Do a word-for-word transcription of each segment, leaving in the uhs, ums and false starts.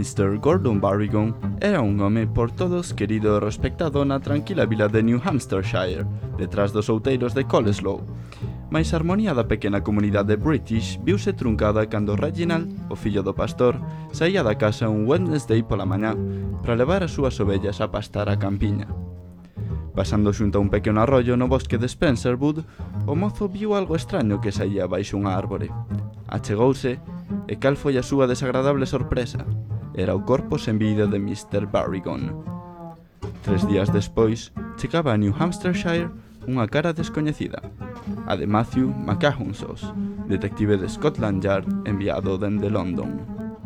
mister Gordon Barrigon era un home por todos querido e respectado na tranquila vila de New Hampshire, detrás dos outeiros de Coleslow. Mais a armonía da pequena comunidade British viuse truncada cando Reginald, o fillo do pastor, saía da casa un Wednesday pola mañá para levar as súas ovellas a pastar a campiña. Pasando xunto a un pequeno arroyo no bosque de Spencerwood, o mozo viu algo extraño que saía baixo unha árbore. Achegouse, e cal foi a súa desagradable sorpresa? Era o corpo sen vida de mister Barrigon. Tres días despois, chegaba a New Hampshire unha cara descoñecida, a de Matthew McCahonsos, detective de Scotland Yard enviado dende London.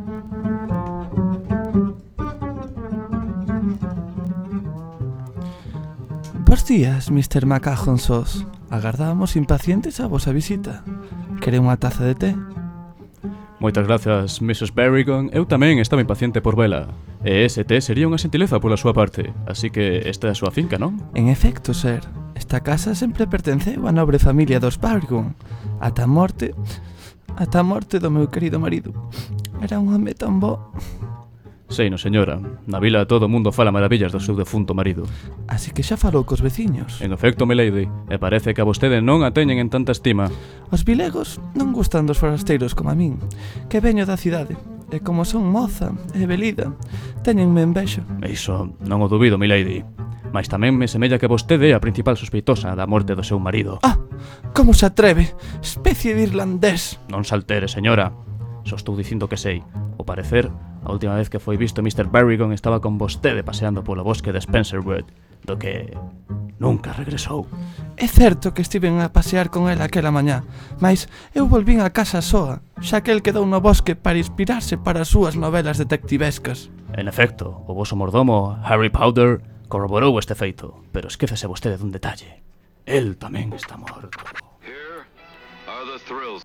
Bos días, mister McCahonsos. Agardábamos impacientes a vosa visita. Quere unha taza de té? Moitas grazas, missus Barrigon. Eu tamén estaba impaciente por vela. E ese té sería unha xentileza pola súa parte. Así que esta é a súa finca, non? En efecto, ser. Esta casa sempre pertenceu á nobre familia dos Barrigon. Ata a morte... Ata a morte do meu querido marido. Era un home tan bo... Sei, no señora. Na vila todo o mundo fala maravillas do seu defunto marido. Así que xa falou cos veciños. En efecto, milady. E parece que a vostede non a teñen en tanta estima. Os vilegos non gustan dos forasteiros como a min, que veño da cidade. E como son moza e velida, teñenme envexa. Iso non o dubido, milady. Mas tamén me semella que vostede é a principal sospeitosa da morte do seu marido. Ah, como se atreve? Especie de irlandés. Non se altere, señora. Só estou dicindo que sei. Ao parecer, a última vez que foi visto mister Barrigon estaba con vostede paseando polo bosque de Spencerwood, do que nunca regresou. É certo que estiven a pasear con ela aquela mañá, mas eu volvín a casa soa, xa que el quedou no bosque para inspirarse para as súas novelas detectivescas. En efecto, o voso mordomo, Harry Powder, corroborou este feito, pero esquécese vostede dun detalle. El tamén está morto. Here are the thrills.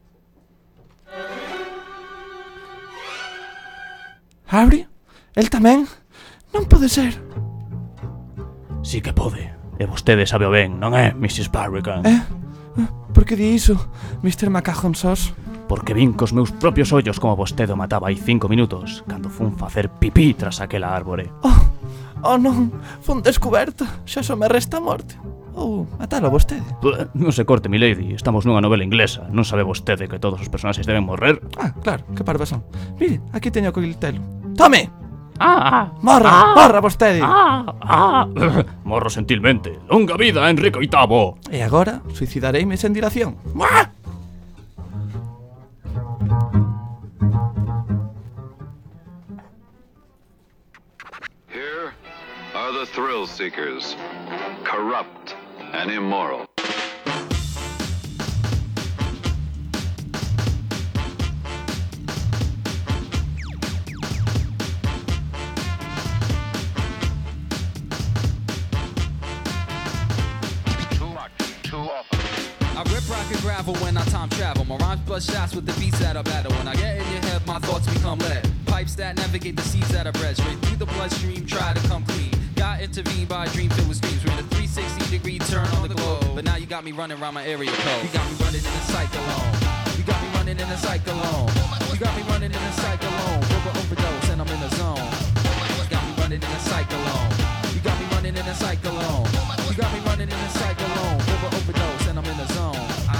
Harry? El tamén? Non pode ser. Sí que pode. E vostede sabe o ben, non é, missus Barrigon? Eh? Por que di iso, mister McCahonsos? Porque vin cos meus propios ollos como vostede o mataba hai cinco minutos, cando fun facer pipí tras aquela árbore. Oh, oh non, fun descoberta. Xa só me resta a morte. Ou matalo vostede. Non se corte, milady, estamos nunha novela inglesa. Non sabe vostede que todos os personaxes deben morrer? Ah, claro, que parvas son. Mire, aquí teño o coquiltelo. Tome! Ah, morra, ah, morra vostede. Ah, ah. Morro sentilmente. Longa vida, Enrique oitavo. E agora, suicidareime sen dilación. Muah! Here are the thrill seekers, corrupt and immoral. I rip, rock, and gravel when I time travel. My rhymes blood shots with the beats that I battle. When I get in your head, my thoughts become lead. Pipes that navigate the seas that I bred. Straight through the bloodstream, try to come clean. Got intervened by a dream filled with screams. Ran a three sixty degree turn on the globe. But now you got me running around my area code. You got me running in a cyclone. You got me running in a cyclone. You got me running in a cyclone. Over overdose and I'm in the zone. You got me running in a cyclone. You got me running in a cyclone. You got me running in a cyclone. Over overdose and I'm in the zone.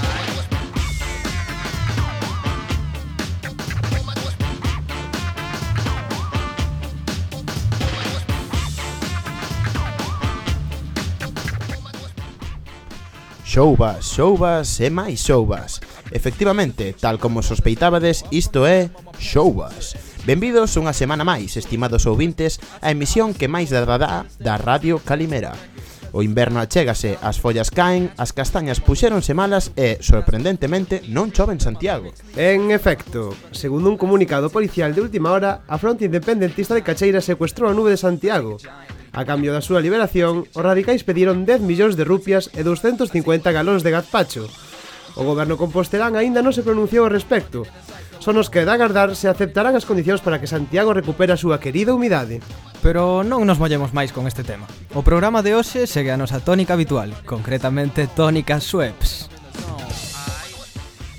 Xouvas, xouvas e máis xouvas. Efectivamente, tal como sospeitábades, isto é Xouvas. Benvidos unha semana máis, estimados ouvintes, a emisión que máis dará da Radio Calimera. O inverno achégase, as follas caen, as castañas puxéronse malas e, sorprendentemente, non chove en Santiago. En efecto, segundo un comunicado policial de última hora, a fronte independentista de Cacheira secuestrou a nube de Santiago. A cambio da súa liberación, os radicais pediron dez millóns de rupias e doscientos cincuenta galóns de gazpacho. O goberno compostelán aínda non se pronunciou ao respecto. Só nos queda agardar se aceptarán as condicións para que Santiago recupere a súa querida humidade. Pero non nos mollemos máis con este tema. O programa de hoxe segue a nosa tónica habitual, concretamente tónica Schweppes.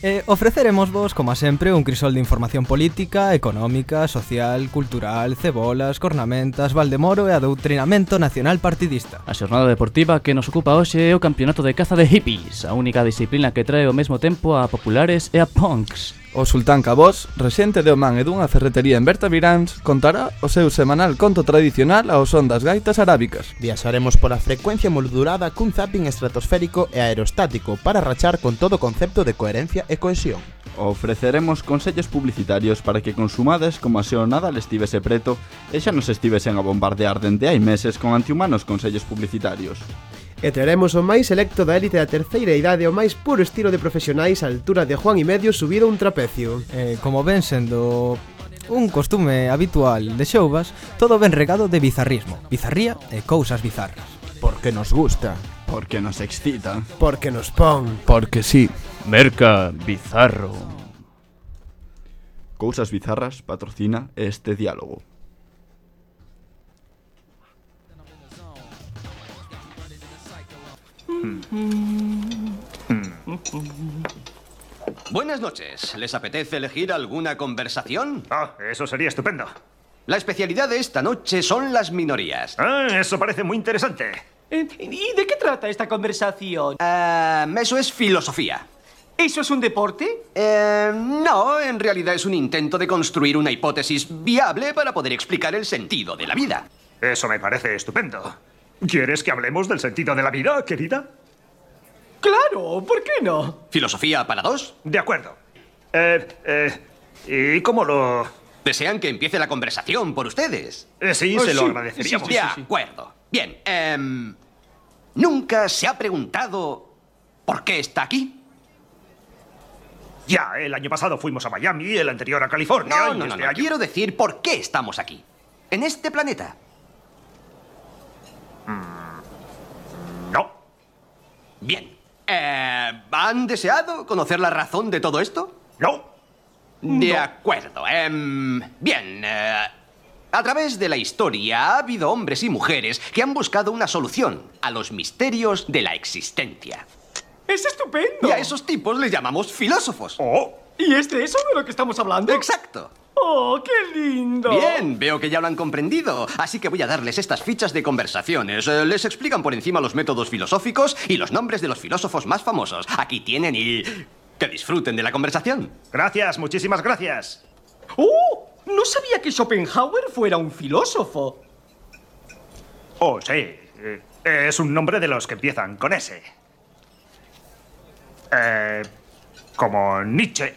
E ofreceremos vos, como sempre, un crisol de información política, económica, social, cultural, cebolas, cornamentas, Valdemoro e adoutrinamento nacional partidista. A xornada deportiva que nos ocupa hoxe é o campeonato de caza de hippies, a única disciplina que trae ao mesmo tempo a populares e a punks. O sultán Cabós, rexente de Omán e dunha ferretería en Bertaviráns, contará o seu semanal conto tradicional ao son das gaitas arábicas. Viaxaremos pola frecuencia modulada cun zapping estratosférico e aerostático para rachar con todo o concepto de coherencia e cohesión. Ofreceremos consellos publicitarios para que consumades como se o Nadal estivese preto e xa nos estivesen a bombardear dende hai meses con antihumanos consellos publicitarios. E traeremos o máis selecto da élite da terceira idade, o máis puro estilo de profesionais á altura de Juan y medio subido a un trapecio. Eh, como ven sendo un costume habitual de Xouvas, todo ben regado de bizarrismo, bizarría e cousas bizarras. Porque nos gusta. Porque nos excita. Porque nos pon. Porque sí. Merca bizarro. Cousas bizarras patrocina este diálogo. Buenas noches. ¿Les apetece elegir alguna conversación? Ah, eso sería estupendo. La especialidad de esta noche son las minorías. Ah, eso parece muy interesante. ¿Y de qué trata esta conversación? Uh, eso es filosofía. ¿Eso es un deporte? Eh, no, en realidad es un intento de construir una hipótesis viable para poder explicar el sentido de la vida. Eso me parece estupendo. ¿Quieres que hablemos del sentido de la vida, querida? ¡Claro! ¿Por qué no? ¿Filosofía para dos? De acuerdo. Eh, eh, ¿y cómo lo...? ¿Desean que empiece la conversación por ustedes? Eh, sí, oh, se sí. lo agradeceríamos. De acuerdo. Bien, eh, ¿nunca se ha preguntado por qué está aquí? Ya, el año pasado fuimos a Miami, el anterior a California. No, y no, no, este no. año... Quiero decir por qué estamos aquí. En este planeta. Mm, no. Bien. Eh, ¿Han deseado conocer la razón de todo esto? No. De no. acuerdo. Eh, bien. Eh, a través de la historia ha habido hombres y mujeres que han buscado una solución a los misterios de la existencia. ¡Es estupendo! Y a esos tipos les llamamos filósofos. Oh. ¿Y es de eso de lo que estamos hablando? Exacto. ¡Oh, qué lindo! Bien, veo que ya lo han comprendido. Así que voy a darles estas fichas de conversaciones. Eh, les explican por encima los métodos filosóficos y los nombres de los filósofos más famosos. Aquí tienen y... que disfruten de la conversación. Gracias, muchísimas gracias. ¡Oh! No sabía que Schopenhauer fuera un filósofo. Oh, sí. Eh, es un nombre de los que empiezan con S. Eh, como Nietzsche.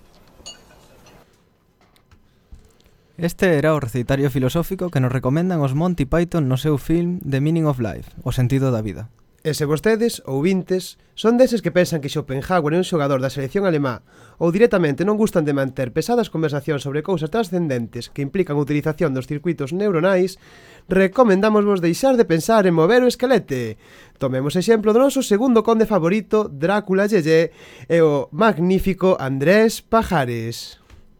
Este era o recitario filosófico que nos recomendan os Monty Python no seu film The Meaning of Life, o sentido da vida. E se vostedes, ouvintes, son deses que pensan que Schopenhauer é un xogador da selección alemá ou directamente non gustan de manter pesadas conversacións sobre cousas trascendentes que implican a utilización dos circuitos neuronais, recomendámosvos deixar de pensar en mover o esquelete. Tomemos exemplo do noso segundo conde favorito, Drácula Yeye, e o magnífico Andrés Pajares.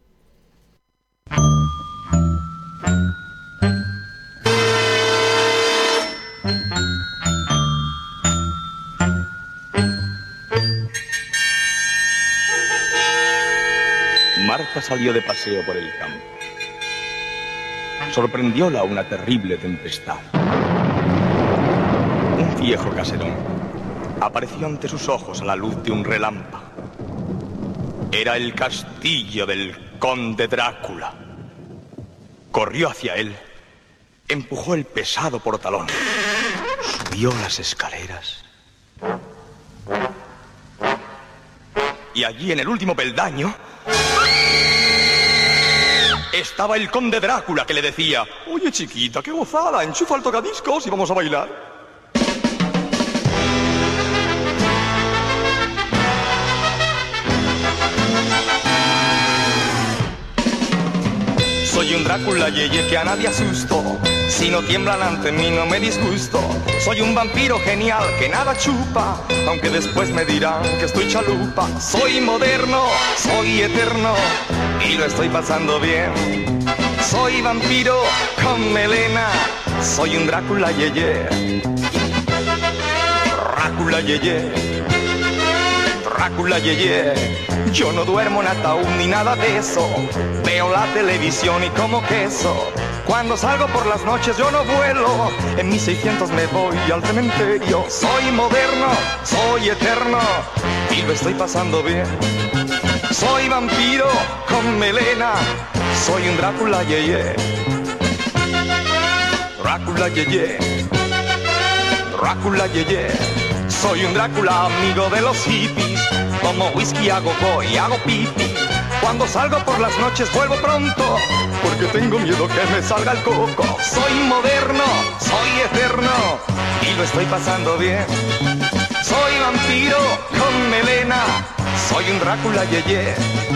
Marta salió de paseo por el campo. Sorprendióla una terrible tempestad. Un viejo caserón apareció ante sus ojos a la luz de un relámpago. Era el castillo del conde Drácula. Corrió hacia él, empujó el pesado portalón, subió las escaleras. Y allí, en el último peldaño, estaba el conde Drácula, que le decía: oye, chiquita, qué gozada, enchufa el tocadiscos y vamos a bailar. Soy un Drácula yeye que a nadie asusto. Si no tiemblan ante mí no me disgusto. Soy un vampiro genial que nada chupa, aunque después me dirán que estoy chalupa. Soy moderno, soy eterno y lo estoy pasando bien. Soy vampiro con melena, soy un Drácula yeye. Drácula yeye, Drácula yeye. Yo no duermo en ataúd ni nada de eso. Veo la televisión y como queso. Cuando salgo por las noches yo no vuelo. En mis seiscientos me voy al cementerio. Soy moderno, soy eterno y lo estoy pasando bien. Soy vampiro con melena. Soy un Drácula, ye, ye. Drácula, ye, ye. Drácula, ye, ye. Soy un Drácula, amigo de los hippies. Como whisky hago voy, hago pipi. Cuando salgo por las noches vuelvo pronto, porque tengo miedo que me salga el coco. Soy moderno, soy eterno y lo estoy pasando bien. Soy vampiro con melena. Soy un Drácula, ye, ye.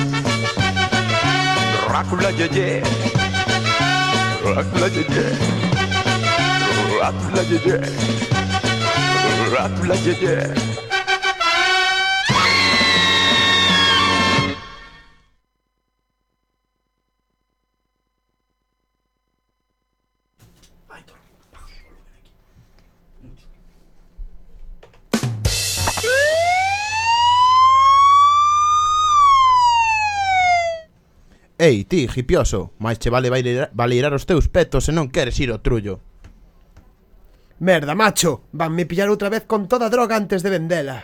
Drácula, ye, ye. Drácula, ye, ye. Drácula, ye, ye. Drácula, ye, ye. Ei, ti, hipioso, máis che vale baleirar os teus petos se non queres ir ao trullo. Merda, macho, vanme pillar outra vez con toda a droga antes de vendela.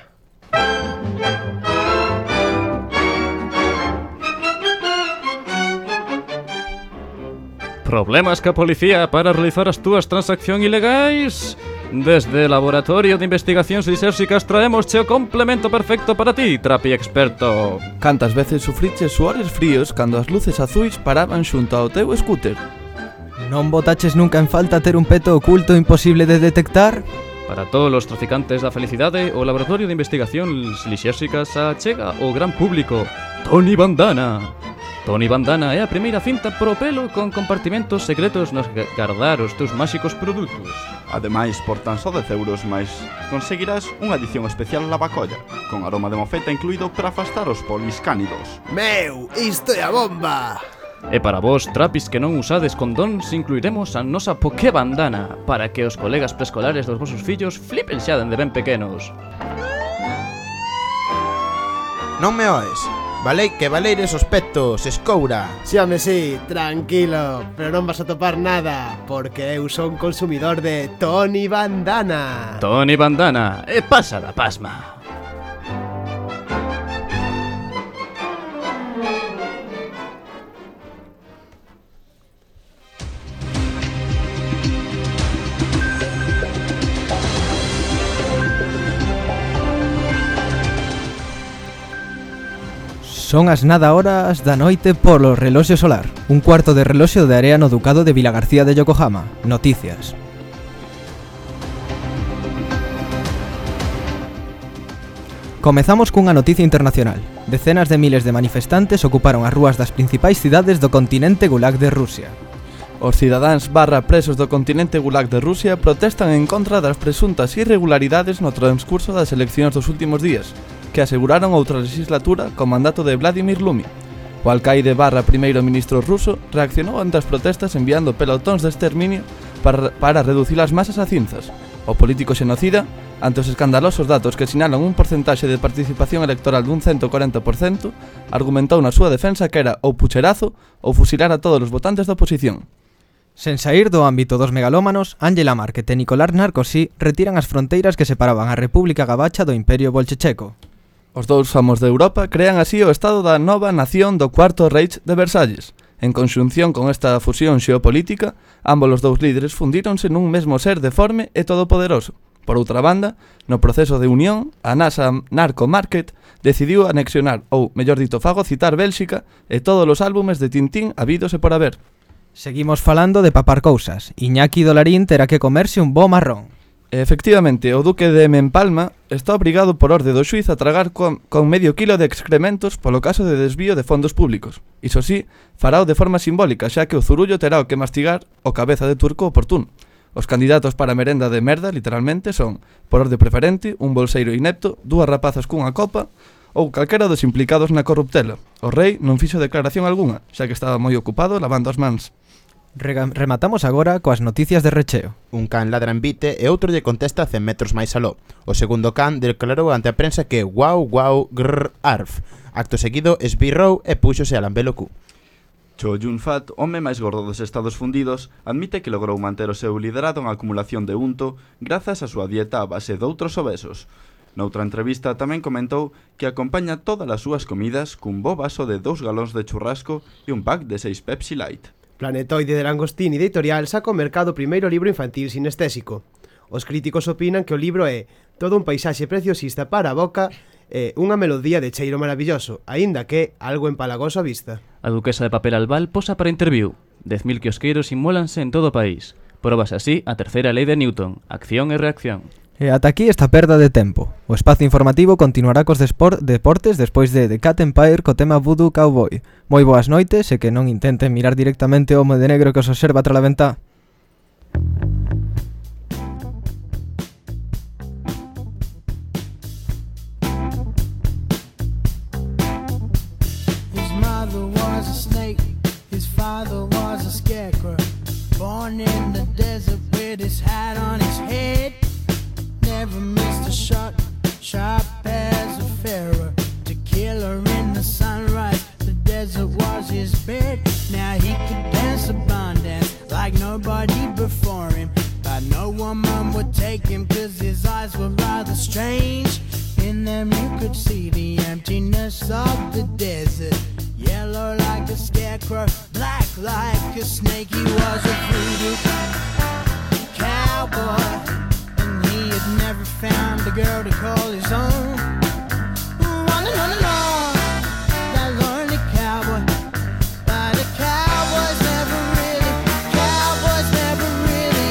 Problemas ca policía para realizar as túas transaccións ilegais? Desde el Laboratorio de Investigacións Lisérxicas traemos o complemento perfecto para ti, trapi experto. Cantas veces sufriches suores fríos cando as luces azuis paraban xunto ao teu scooter? Non botaches nunca en falta ter un peto oculto imposible de detectar? Para todos os traficantes da felicidade, o Laboratorio de Investigacións Lisérxicas achega ao gran público Tony Bandana. Tony Bandana é a primeira cinta pro pelo con compartimentos secretos nos que guardar os teus máxicos produtos. Ademais, por tan só dez euros máis, conseguirás unha edición especial lavacolla, con aroma de mofeta incluído para afastar os polis cánidos. Meu, isto é a bomba! E para vos, trapis que non usades condóns, incluiremos a nosa Poké Bandana para que os colegas preescolares dos vosos fillos flipen xa dende ben pequenos. Non me oes? Valei que valeires os petos, escoura. Xame si, tranquilo, pero non vas a topar nada, porque eu son consumidor de Tony Bandana. Tony Bandana, e pasa da pasma. Son as nada horas da noite polo reloxo solar. Un cuarto de reloxo de area no Ducado de Vilagarcía de Yokohama. Noticias. Comezamos cunha noticia internacional. Decenas de miles de manifestantes ocuparon as rúas das principais cidades do continente Gulag de Rusia. Os cidadáns barra presos do continente Gulag de Rusia protestan en contra das presuntas irregularidades no transcurso das eleccións dos últimos días, que aseguraron outra legislatura co mandato de Vladimir Lumi. O alcaide barra primeiro ministro ruso reaccionou ante as protestas enviando pelotóns de exterminio para, para reducir as masas a cinzas. O político xenocida, ante os escandalosos datos que sinalan un porcentaxe de participación electoral dun ciento corenta por cento, argumentou na súa defensa que era ou pucherazo ou fusilar a todos os votantes da oposición. Sen saír do ámbito dos megalómanos, Angela Merkel e Nicolás Sarkozy retiran as fronteiras que separaban a República Gabacha do Imperio Bolchecheco. Os dous famos de Europa crean así o estado da nova nación do Cuarto Reich de Versalles. En conxunción con esta fusión xeopolítica, ambos os dous líderes fundíronse nun mesmo ser deforme e todopoderoso. Por outra banda, no proceso de unión, a NASA Narco Market decidiu anexionar, ou, mellor dito, fagocitar Bélxica e todos os álbumes de Tintín habidos e por haber. Seguimos falando de papar cousas. Iñaki Dolarín terá que comerse un bo marrón. Efectivamente, o duque de Mempalma está obrigado por orde do xuiz a tragar con, con medio kilo de excrementos polo caso de desvío de fondos públicos. Iso sí, farao de forma simbólica, xa que o zurullo terá o que mastigar o cabeza de turco oportuno. Os candidatos para a merenda de merda, literalmente, son, por orde preferente, un bolseiro inepto, dúas rapazas cunha copa ou calquera dos implicados na corruptela. O rei non fixo declaración algunha, xa que estaba moi ocupado lavando as mans. Rega rematamos agora coas noticias de recheo. Un can ladra en Vite e outro lle contesta cen metros máis aló. O segundo can declarou ante a prensa que guau, guau, grrr, arf. Acto seguido esbirrou e púxose a lamber o cu. Cho Yun-fat, home máis gordo dos Estados Fundidos, admite que logrou manter o seu liderado en acumulación de unto grazas a súa dieta a base de outros obesos. Noutra entrevista tamén comentou que acompaña todas as súas comidas cun bo vaso de dous galóns de churrasco e un pack de seis Pepsi Light. Planetoide de Langostini Editorial saca ao mercado o primeiro libro infantil sinestésico. Os críticos opinan que o libro é todo un paisaxe preciosista para a boca e unha melodía de cheiro maravilloso, aínda que algo empalagoso a vista. A duquesa de papel albal posa para interviu. dez mil quiosqueiros inmólanse en todo o país. Probase así a terceira lei de Newton, acción e reacción. E ata aquí esta perda de tempo. O espazo informativo continuará cos deportes despois de The Cat Empire co tema Voodoo Cowboy. Moi boas noites e que non intenten mirar directamente o homo de negro que os observa tra la ventá. His mother was a snake, his father was a scarecrow, born in the desert with his hat on his head. Never missed a shot, sharp as a pharaoh. To kill her in the sunrise, the desert was his bed. Now he could dance a barn dance like nobody before him, but no woman would take him cause his eyes were rather strange. In them you could see the emptiness of the desert. Yellow like a scarecrow, black like a snake. He was a voodoo cowboy. He had never found a girl to call his own. Running on and on, that lonely cowboy. But the cowboys never really, cowboys never really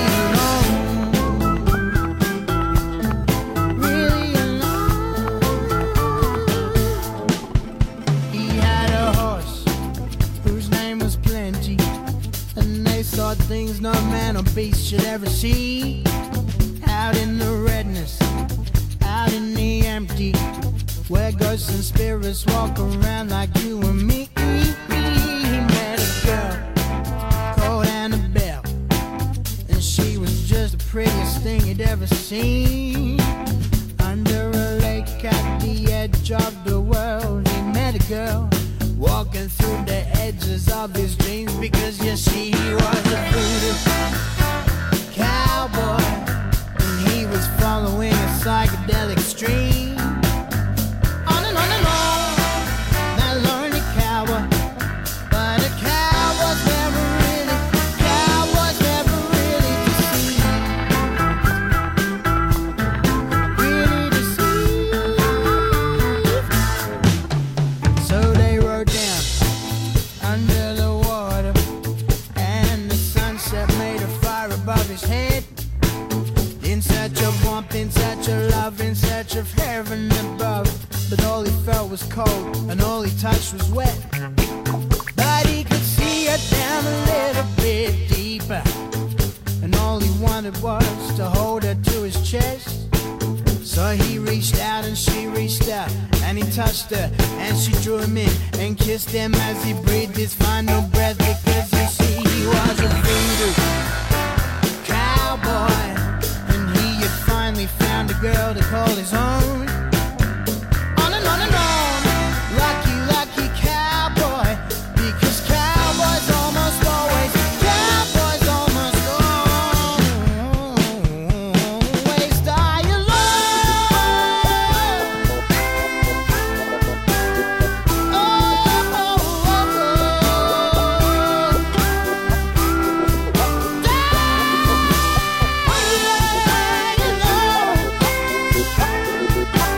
alone. Really alone. He had a horse whose name was Plenty, and they saw things no man or beast should ever see. Out in the redness, out in the empty, where ghosts and spirits walk around like you and me. He met a girl called Annabelle, and she was just the prettiest thing he'd ever seen. Under a lake at the edge of the world, he met a girl walking through the edges of his dreams, because you see he was a voodoo cowboy. He was following a psychedelic stream. On and on and on, that lonely cowboy. But a cowboy's never really, cowboy's never really deceived. Really deceived. So they rode down under the water, and the sunset made a fire above his head. In search of warmth, in search of love, in search of heaven above. But all he felt was cold, and all he touched was wet. But he could see her down a little bit deeper, and all he wanted was to hold her to his chest. So he reached out and she reached out, and he touched her and she drew him in and kissed him as he breathed his final breath. Because you see he was a voodoo cowboy, finally found a girl to call his own. On and on and on, lucky, lucky cowboy, because cowboys almost always, cowboys almost always die alone. Oh, oh, oh, oh.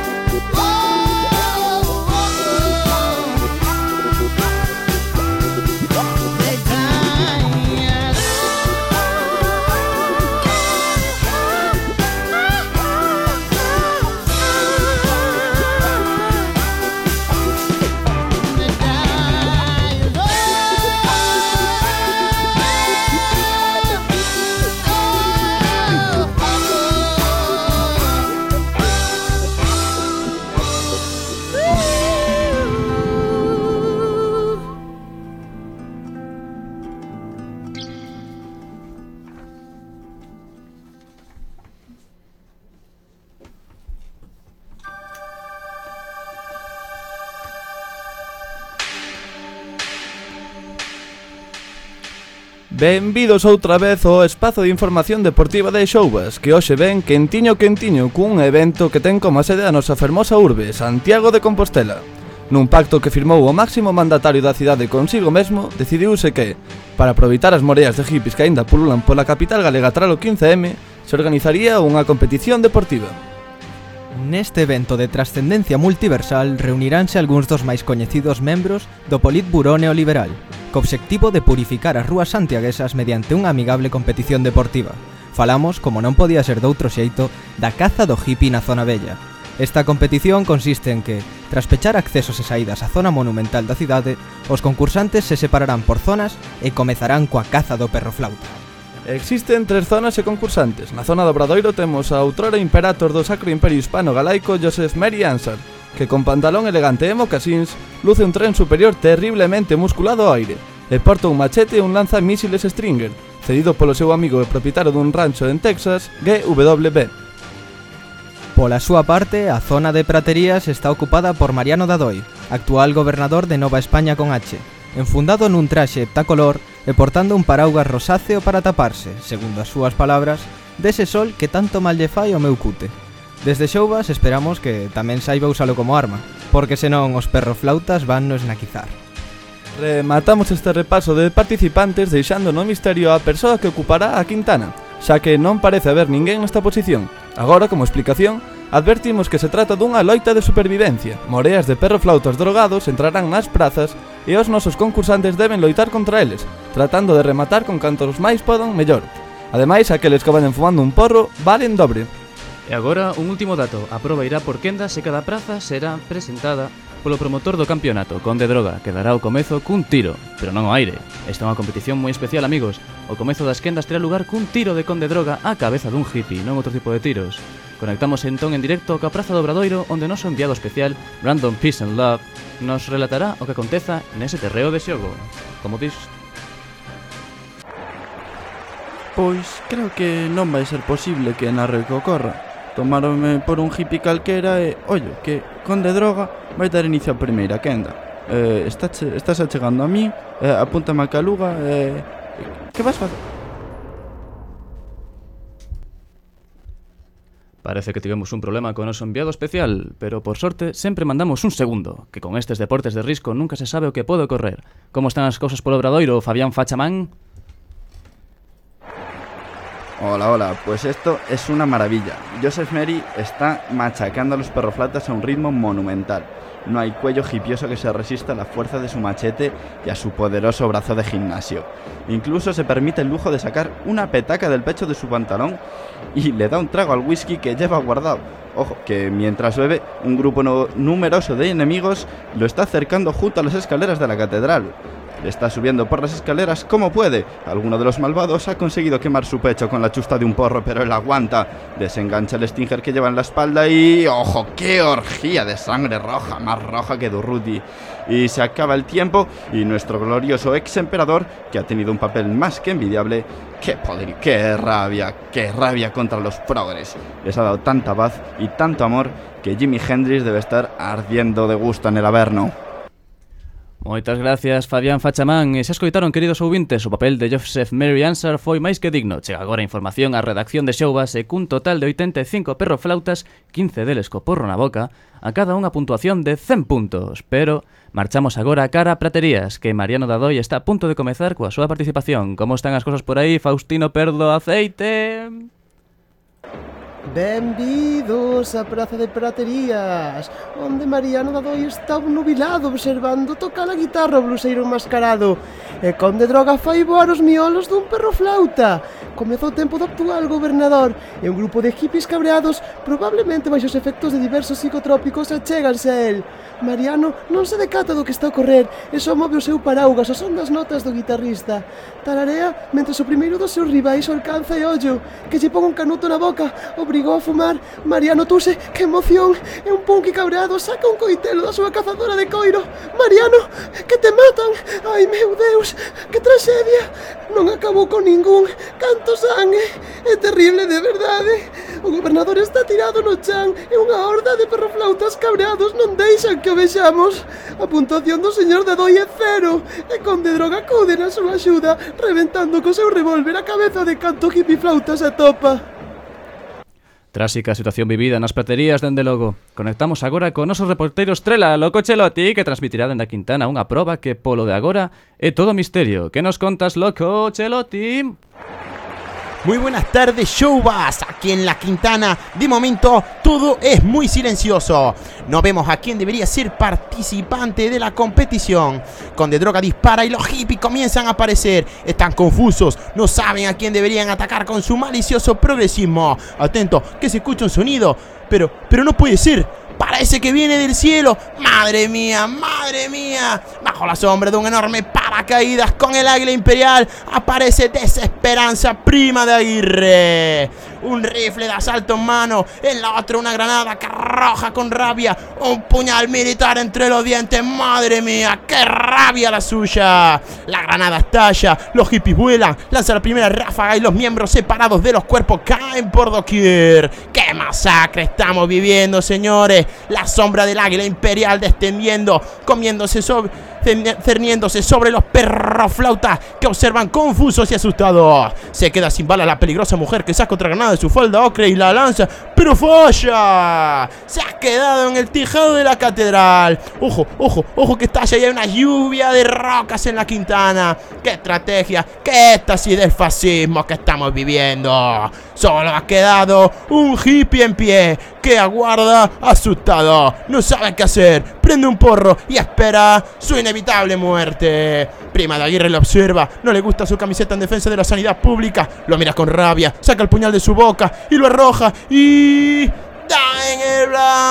Benvidos outra vez ao espazo de información deportiva de Xouvas, que hoxe ven quentiño quentiño cun evento que ten como sede a nosa fermosa urbe, Santiago de Compostela. Nun pacto que firmou o máximo mandatario da cidade consigo mesmo, decidiuse que, para aproveitar as moreas de hippies que aínda pululan pola capital galega tras o quince eme, se organizaría unha competición deportiva. Neste evento de trascendencia multiversal reuniránse algúns dos máis coñecidos membros do Politburó neoliberal, co obxectivo de purificar as rúas santiaguesas mediante unha amigable competición deportiva. Falamos, como non podía ser doutro xeito, da caza do hippie na zona bella. Esta competición consiste en que, tras pechar accesos e saídas á zona monumental da cidade, os concursantes se separarán por zonas e comezarán coa caza do perro flauta. Existen tres zonas e concursantes. Na zona do Obradoiro temos a outrora imperator do Sacro Imperio Hispano-Galaico Joseph Mary Ansar, que con pantalón elegante e mocasíns luce un tren superior terriblemente musculado ao aire e porta un machete e un lanzamísiles Stringer, cedido polo seu amigo e propietario dun rancho en Texas, G W B. Pola súa parte, a zona de praterías está ocupada por Mariano Dadoy, actual gobernador de Nova España con H, enfundado nun traxe heptacolor e portando un paraugas rosáceo para taparse, segundo as súas palabras, dese sol que tanto mal lle fai ao meu cute. Desde Xouvas esperamos que tamén saiba usalo como arma, porque senón os perroflautas van no esnaquizar. Rematamos este repaso de participantes deixando no misterio a persoa que ocupará a Quintana, xa que non parece haber ninguén nesta posición. Agora, como explicación, advertimos que se trata dunha loita de supervivencia. Moreas de perroflautas drogados entrarán nas prazas e os nosos concursantes deben loitar contra eles, tratando de rematar con cantos máis podan mellor. Ademais, aqueles que vayan fumando un porro valen dobre. E agora, un último dato. A proba irá por quendas e cada praza será presentada polo promotor do campeonato, Conde Droga, que dará o comezo cun tiro, pero non ao aire. Esta é unha competición moi especial, amigos. O comezo das quendas terá lugar cun tiro de Conde Droga á cabeza dun hippie, non outro tipo de tiros. Conectamos entón en directo coa Praza do Obradoiro, onde o noso enviado especial, Brandon Peace and Love, nos relatará o que aconteza nese terreo de xogo. Como dis? Pois creo que non vai ser posible que narre o que ocorra. Tomáronme por un hippie calquera e, ollo, que Conde Droga vai dar inicio a primeira quenda. Eh, está che, estás achegando a mí, eh, apúntame a caluga, e... Eh, que vas facer? Parece que tivemos un problema con o noso enviado especial, pero por sorte sempre mandamos un segundo, que con estes deportes de risco nunca se sabe o que pode ocorrer. Como están as cousas polo Obradoiro, Fabián Fachamán? Hola, hola, pues esto es una maravilla. Joseph Mary está machacando a los perroflautas a un ritmo monumental. No hay cuello hipioso que se resista a la fuerza de su machete y a su poderoso brazo de gimnasio. Incluso se permite el lujo de sacar una petaca del pecho de su pantalón y le da un trago al whisky que lleva guardado. Ojo, que mientras bebe, un grupo no- numeroso de enemigos lo está acercando junto a las escaleras de la catedral. Le está subiendo por las escaleras como puede. Alguno de los malvados ha conseguido quemar su pecho con la chusta de un porro, pero él aguanta. Desengancha el Stinger que lleva en la espalda y... ¡ojo! ¡Qué orgía de sangre roja! Más roja que Durruti. Y se acaba el tiempo y nuestro glorioso ex emperador, que ha tenido un papel más que envidiable... ¡Qué poder! ¡Qué rabia! ¡Qué rabia contra los progres! Les ha dado tanta paz y tanto amor que Jimi Hendrix debe estar ardiendo de gusto en el Averno. Moitas gracias, Fabián Fachamán. E xa escoitaron, queridos ouvintes, o papel de Joseph Mary Ansar foi máis que digno. Chega agora a información á redacción de Xouvas e cun total de oitenta e cinco perroflautas, quince deles co porro na boca, a cada unha puntuación de cen puntos. Pero marchamos agora a cara a Praterías, que Mariano Dadoy está a punto de comezar coa súa participación. Como están as cosas por aí, Faustino Perdo Aceite? Benvidos á Praza de Praterías, onde Mariano Dadoy está obnubilado observando tocar a guitarra o bluseiro enmascarado e Conde Droga fai voar os miolos dun perro flauta. Comezou o tempo do actual gobernador e un grupo de hippies cabreados, probablemente baixo os efectos de diversos psicotrópicos, achéganse a él. Mariano non se decata do que está a ocorrer e só move o seu paraugas ao son das notas do guitarrista. Tararea mentre o primeiro dos seus rivais o alcanza e ollo, que lle pon un canuto na boca, obrigado obrigou a fumar. Mariano tuse, que emoción. E un punky cabreado saca un coitelo da súa cazadora de coiro. Mariano, que te matan. Ai, meu Deus, que traxedia. Non acabou con ningún. Canto sangue. É terrible de verdade. O gobernador está tirado no chan e unha horda de perroflautas cabreados non deixan que o vexamos. A puntuación do señor de Doi é cero. E con de droga acude na súa axuda, reventando co seu revólver a cabeza de canto hippie flautas a topa. Tráxica situación vivida nas praterías, dende logo. Conectamos agora co noso reporteiro estrela, Loco Chelotti, que transmitirá dende a Quintana unha proba que, polo de agora, é todo misterio. Que nos contas, Loco Chelotti? Muy buenas tardes, Showbas. Aquí en la Quintana, de momento, todo es muy silencioso. No vemos a quien debería ser participante de la competición. Con De Droga dispara y los hippies comienzan a aparecer. Están confusos, no saben a quién deberían atacar con su malicioso progresismo. Atento, que se escucha un sonido. Pero, pero no puede ser. Parece que viene del cielo. Madre mía, madre mía. Bajo la sombra de un enorme paracaídas con el águila imperial aparece Desesperanza Prima de Aguirre. Un rifle de asalto en mano, en la otra una granada que arroja con rabia. Un puñal militar entre los dientes. Madre mía, qué rabia la suya. La granada estalla, los hippies vuelan, lanza la primera ráfaga y los miembros separados de los cuerpos caen por doquier. ¡Qué masacre estamos viviendo, señores! La sombra del águila imperial descendiendo, comiéndose sobre, cerniéndose sobre los perroflautas que observan confusos y asustados. Se queda sin bala la peligrosa mujer que saca otra granada de su falda ocre y la lanza, pero falla. Se ha quedado en el tejado de la catedral. Ojo, ojo, ojo que estalla y hay una lluvia de rocas en la Quintana. ¡Qué estrategia! ¡Qué éxtasis del fascismo que estamos viviendo! Solo ha quedado un hippie en pie que aguarda asustado. No sabe qué hacer. Prende un porro y espera su inevitable muerte. Prima de Aguirre lo observa. No le gusta su camiseta en defensa de la sanidad pública. Lo mira con rabia. Saca el puñal de su boca y lo arroja. Y... ¡da en el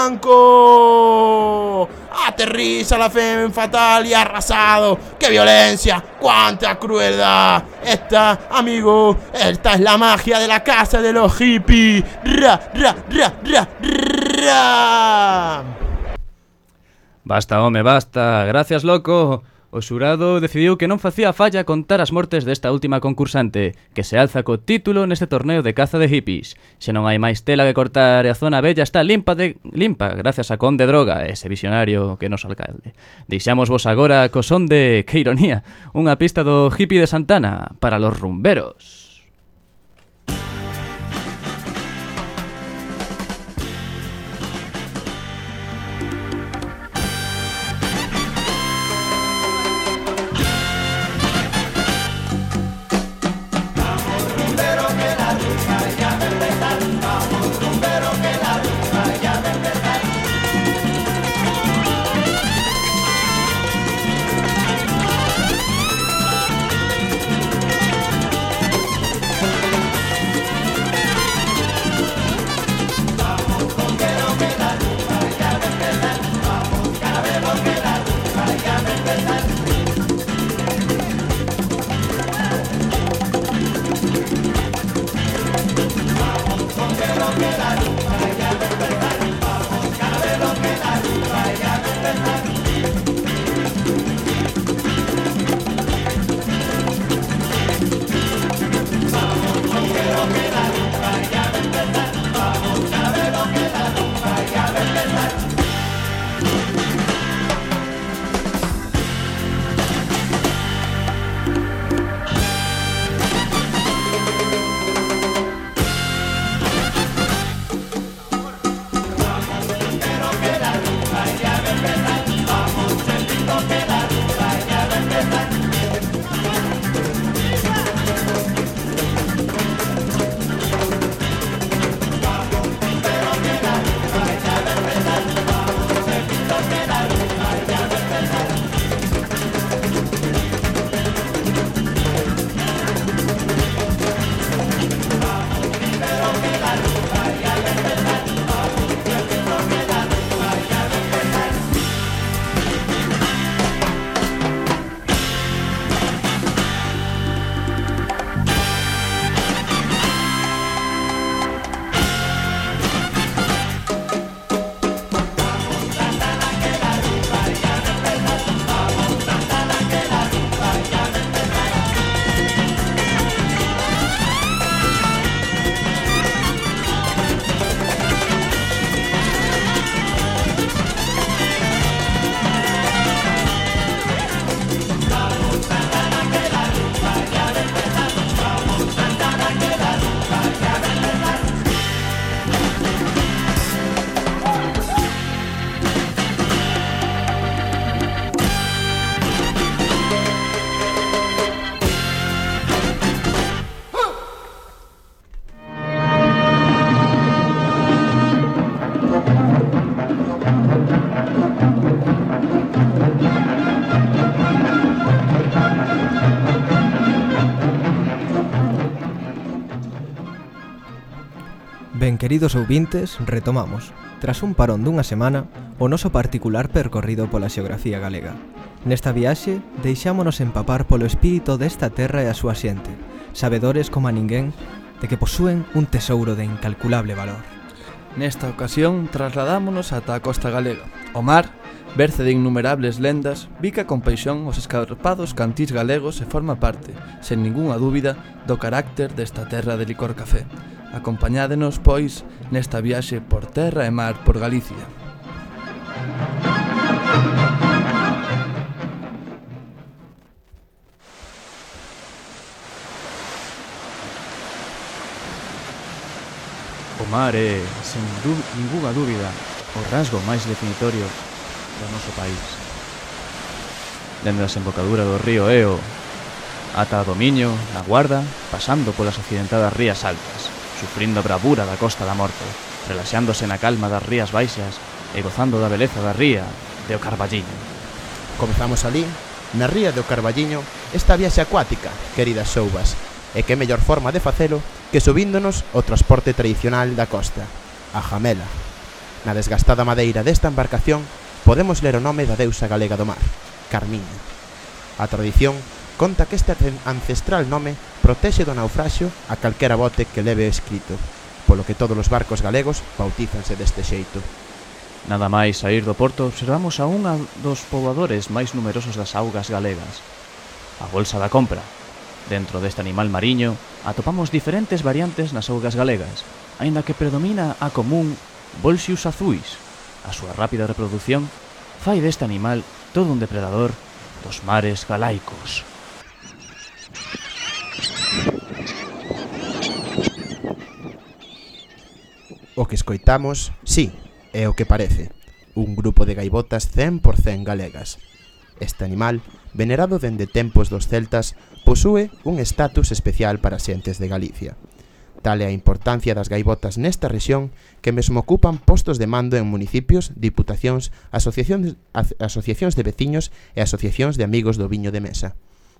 blanco! Aterriza la Femme Fatal y arrasado. ¡Qué violencia! ¡Cuánta crueldad! Esta, amigo, esta es la magia de la casa de los hippies. ¡Ra, ra, ra, ra, ra! Basta, home, basta. Gracias, Loco. O xurado decidiu que non facía falla contar as mortes desta última concursante, que se alza co título neste torneo de caza de hippies. Se non hai máis tela que cortar e a zona bella está limpa de limpa gracias a Conde Droga, ese visionario que nos alcalde. Deixamos vos agora co son de, que ironía, unha pista do hippie de Santana para los rumberos. Ben, queridos ouvintes, retomamos, tras un parón dunha semana, o noso particular percorrido pola xeografía galega. Nesta viaxe, deixámonos empapar polo espírito desta terra e a súa xente, sabedores como a ninguén de que posúen un tesouro de incalculable valor. Nesta ocasión, trasladámonos ata a costa galega. O mar, berce de innumerables lendas, bica con paixón os escarpados cantís galegos e forma parte, sen ningunha dúbida, do carácter desta terra de licor café. Acompañádenos, pois, nesta viaxe por terra e mar por Galicia. O mar é, sen dú- ninguna dúbida, o rasgo máis definitorio do noso país. Dende a desembocadura do río Eo ata a Domiño, na Guarda, pasando polas accidentadas rías altas, sufrindo a bravura da Costa da Morte, relaxándose na calma das rías baixas e gozando da beleza da ría de O Carballiño. Comezamos alí, na ría de O Carballiño, esta viaxe acuática, queridas xouvas, e que mellor forma de facelo que subíndonos o transporte tradicional da costa, a jamela. Na desgastada madeira desta embarcación podemos ler o nome da deusa galega do mar, Carmiña. A tradición conta que este ancestral nome protexe do naufraxio a calquera bote que leve escrito, polo que todos os barcos galegos bautízanse deste xeito. Nada máis saír do porto, observamos a un dos poboadores máis numerosos das augas galegas, a Bolsa da Compra. Dentro deste animal mariño atopamos diferentes variantes nas augas galegas, aínda que predomina a común Bolsius azuis. A súa rápida reproducción fai deste animal todo un depredador dos mares galaicos. O que escoitamos, sí, é o que parece, un grupo de gaivotas cen por cen galegas. Este animal, venerado dende tempos dos celtas, posúe un estatus especial para as xentes de Galicia. Tal é a importancia das gaivotas nesta rexión que mesmo ocupan postos de mando en municipios, diputacións, asociacións, asociacións de veciños e asociacións de amigos do viño de mesa.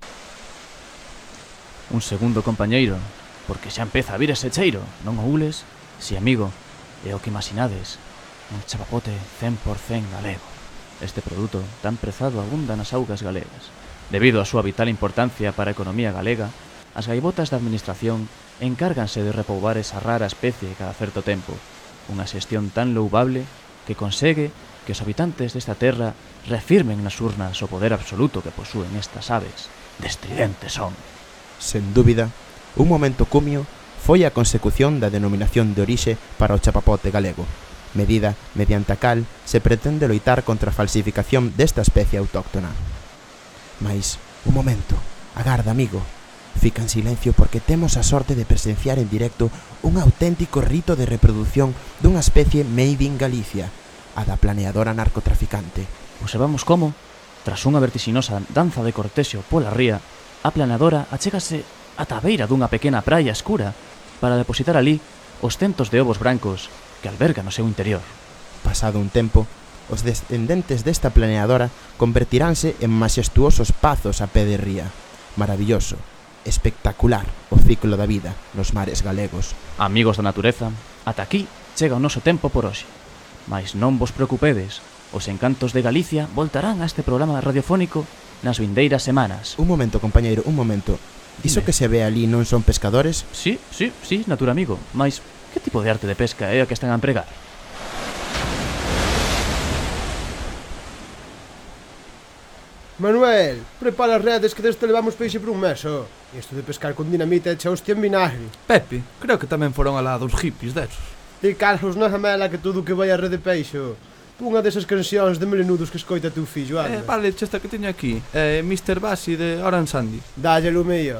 Un segundo, compañeiro, porque xa empeza a vir ese cheiro, non o hules? Si, amigo, é o que imaginades, un chapapote cen por cen galego. Este produto tan prezado abunda nas augas galegas. Debido á súa vital importancia para a economía galega, as gaivotas da administración encárganse de repoubar esa rara especie cada certo tempo, unha xestión tan louvable que consegue que os habitantes desta terra reafirmen nas urnas o poder absoluto que posúen estas aves de estridente son. Sen dúbida, un momento cumio foi a consecución da denominación de orixe para o chapapote galego, medida mediante a cal se pretende loitar contra a falsificación desta especie autóctona. Mais, un momento, agarda, amigo. Fica en silencio porque temos a sorte de presenciar en directo un auténtico rito de reproducción dunha especie made in Galicia, a da planeadora narcotraficante. Observamos como, tras unha vertixinosa danza de cortexio pola ría, a planeadora achégase ata a beira dunha pequena praia escura para depositar ali os centos de ovos brancos que alberga no seu interior. Pasado un tempo, os descendentes desta planeadora convertiránse en maxestuosos pazos a pé de ría. Maravilloso, espectacular o ciclo da vida nos mares galegos. Amigos da natureza, ata aquí chega o noso tempo por hoxe. Mais non vos preocupedes, os encantos de Galicia voltarán a este programa radiofónico nas vindeiras semanas. Un momento, compañeiro, un momento. Iso que se ve ali non son pescadores? Sí, sí, sí, natura amigo. Mais que tipo de arte de pesca é a que están a empregar? Manuel, prepara as redes que deste levamos peixe por un mes, oh. Isto de pescar con dinamita e xa hostia en vinagre. Pepe, creo que tamén foron alá dos hippies desos. Ti carros na jamela que todo que vai a rede peixe. Unha desas cancións de melenudos que escoita teu fillo, anda. Eh, vale, esta que teño aquí, eh, mister Bassi de Oran Sandy. Dalle lo mío.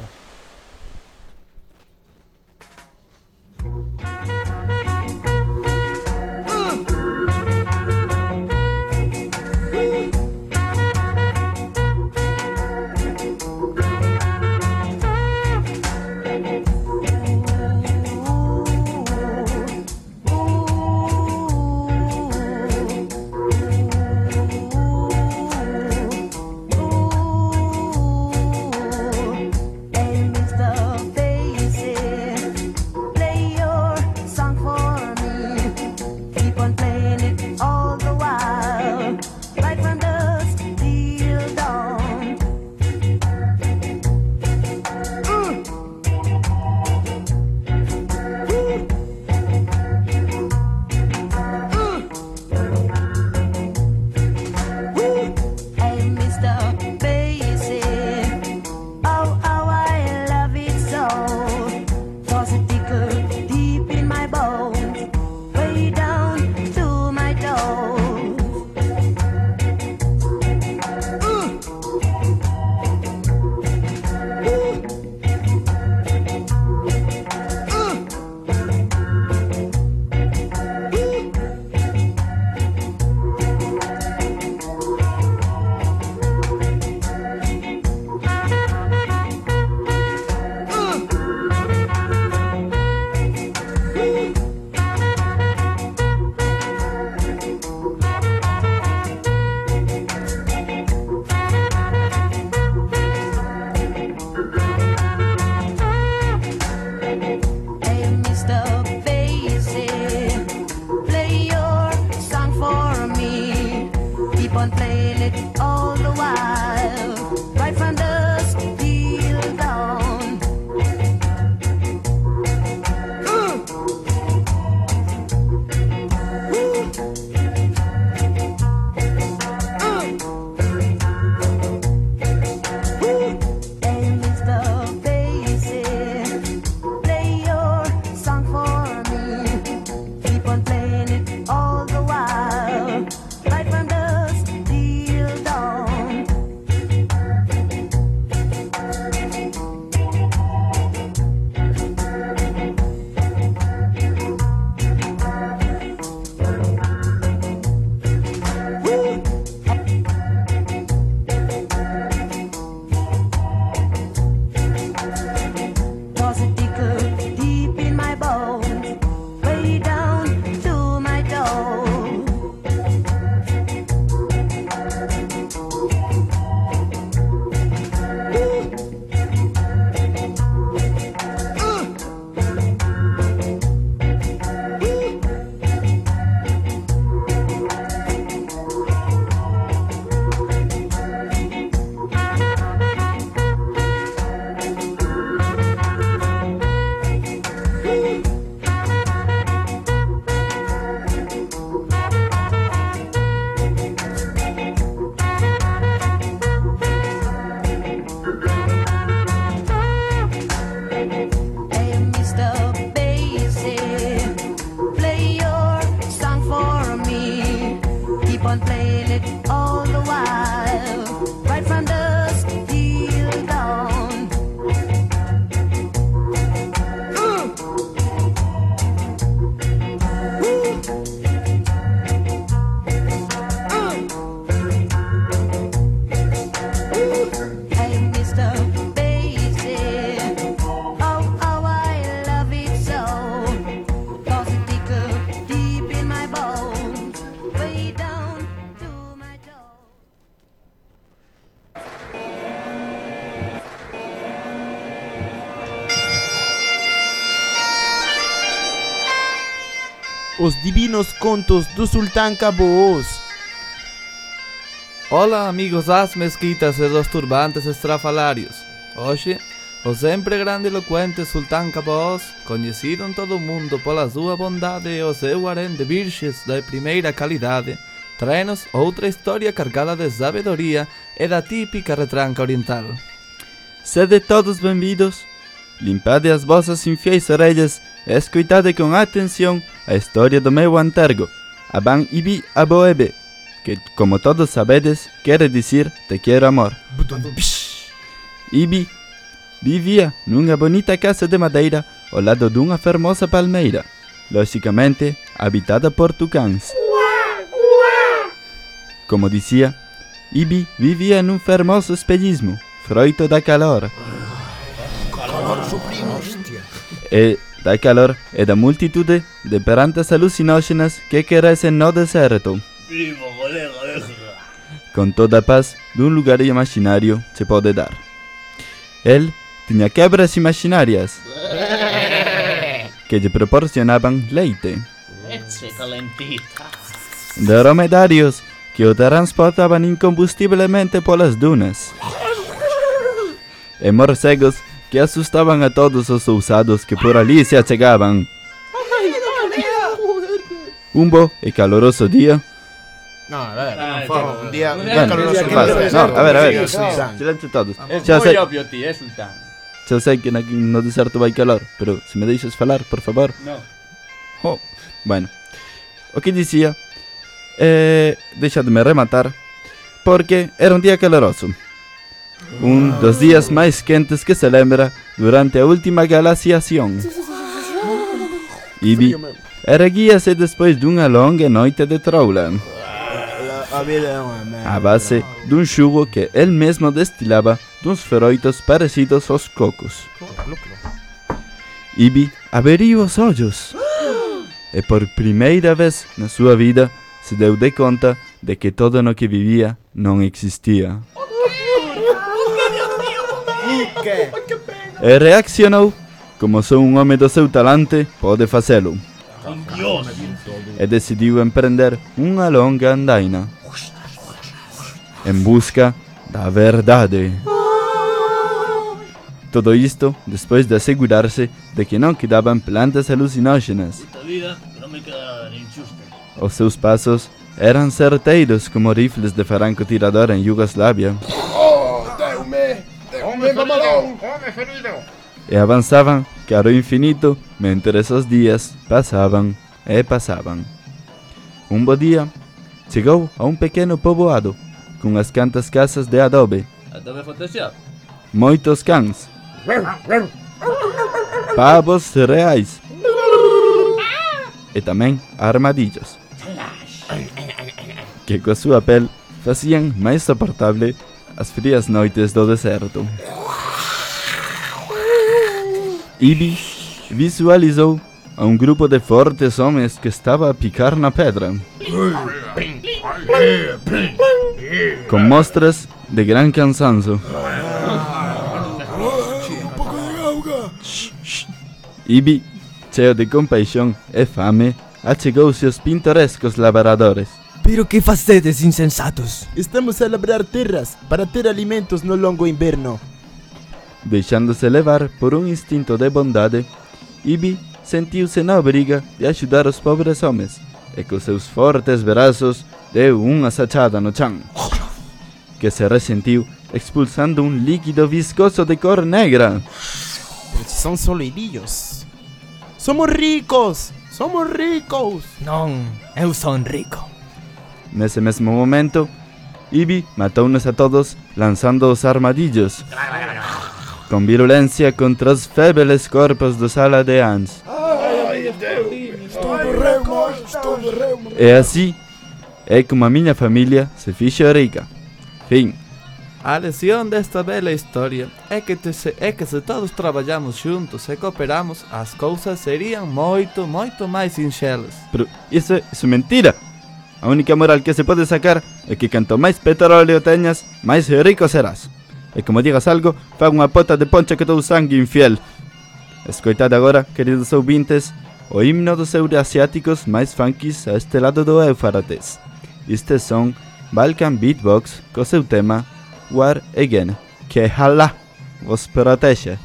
Hey on playing it all the while, right from dusk till dawn. Hey, Mister Basie, play your song for me. Keep on playing it all the while, right from dusk till dawn. Cause it tickle deep in my bones, way down to my toe. Hey, Mister Basie, play your song for me. Keep on playing it all the while, right from dusk till dawn. Hey, Mister Basie, oh, oh, I love it so. Cause it tickle deep in my bones, way down to my toe. Os divinos contos do Sultán Qaboos. Ola, amigos das mesquitas e dos turbantes estrafalarios. Hoxe, o sempre grande elocuente Sultán Qaboos, coñecido en todo o mundo pola súa bondade e o seu harén de virxes da primeira calidade, traenos outra historia cargada de sabedoría e da típica retranca oriental. Sede todos benvidos, limpade as vosas infiéis orellas e escoitade con atención a historia do meu antergo, Aban Ibi Aboebe, que, como todos sabedes, quere dicir te quero amor. Ibi vivía nunha bonita casa de madeira ao lado dunha fermosa palmeira, lógicamente habitada por tucáns. Como dicía, Ibi vivía nun fermoso espellismo, froito da calor. Calor supremo, hostia. E da calor e da multitude de plantas alucinógenas que crecen no deserto. Primo, colega, deja. Con toda a paz dun lugar imaginario se pode dar. El tiña quebras imaginarias que lle proporcionaban leite, Leche calentita. dromedarios que o transportaban incombustiblemente polas dunas, e morcegos que asustaban a todos os ousados que por ali se achegaban. Un bo e caloroso día. No, a ver, non foi un día un Bueno, caloroso. basta, no, a ver, a ver, Sí, sí. silencio todos. É Xa sei, moi obvio ti, é Sultán. xa sei que na- no deserto vai calor, pero se me deixas falar, por favor. No. Oh, bueno, o que dicía, eh, deixadme rematar, porque era un día caloroso. Un dos días máis quentes que se lembra durante a última glaciación. Ibi erguíase despois dunha longa noite de troula, A vida é unha merda. a base dun xugo que el mesmo destilaba duns feroitos parecidos aos cocos. Ibi abriu os ollos e por primeira vez na súa vida se deu de conta de que todo no que vivía non existía. Que? E reaccionou, como só un home do seu talante pode facelo, Dios. e decidiu emprender unha longa andaina. en busca da verdade. Todo isto despois de asegurarse de que non quedaban plantas alucinógenas. Puta vida, que non me queda nin chuste. Os seus pasos eran certeiros como rifles de francotirador en Yugoslavia. Oh, deume! Deume, mamalón! Home ferido! E avanzaban cara ao infinito, mentres os días pasaban e pasaban. Un bo día, chegou a un pequeno poboado, cunhas cantas casas de adobe, Adobe Photoshop. moitos cans, pavos reais e tamén armadillos, que coa súa pel facían máis soportable as frías noites do deserto. Ibi visualizou a un grupo de fortes homens que estaba a picar na pedra, con mostras de gran cansanzo. Ibi, cheo de compaixón e fame, achegouse aos pintorescos labradores. Pero que facedes, insensatos? Estamos a labrar terras para ter alimentos no longo inverno. Deixándose levar por un instinto de bondade, Ibi sentiuse na obriga de axudar os pobres homes, e cos seus fortes brazos deu unha sachada no chan, que se resentiu expulsando un líquido viscoso de cor negra. Pero si son só leidillos. Somos ricos! Somos ricos! Non, eu son rico. Nese mesmo momento, Ibi matounos a todos lanzando os armadillos, con virulencia contra os febles corpos dos aldeáns. Ai, Deus! Estou de reuma! Estou de reuma! E así é como a miña familia se fixo rica. Fin. A lesión desta bela historia é que, te se, é que se todos traballamos xuntos e cooperamos, as cousas serían moito, moito máis sinxelas. Pero iso, iso é mentira. A única moral que se pode sacar é que canto máis petróleo teñas, máis rico serás. E como digas algo, faga unha pota de poncha que todo sangue infiel. Escoitad agora, queridos ouvintes, o himno dos euroasiáticos máis funkis a este lado do Éufrates. Estes son Balkan Beatbox co seu tema War Again, que Allah vos proteja.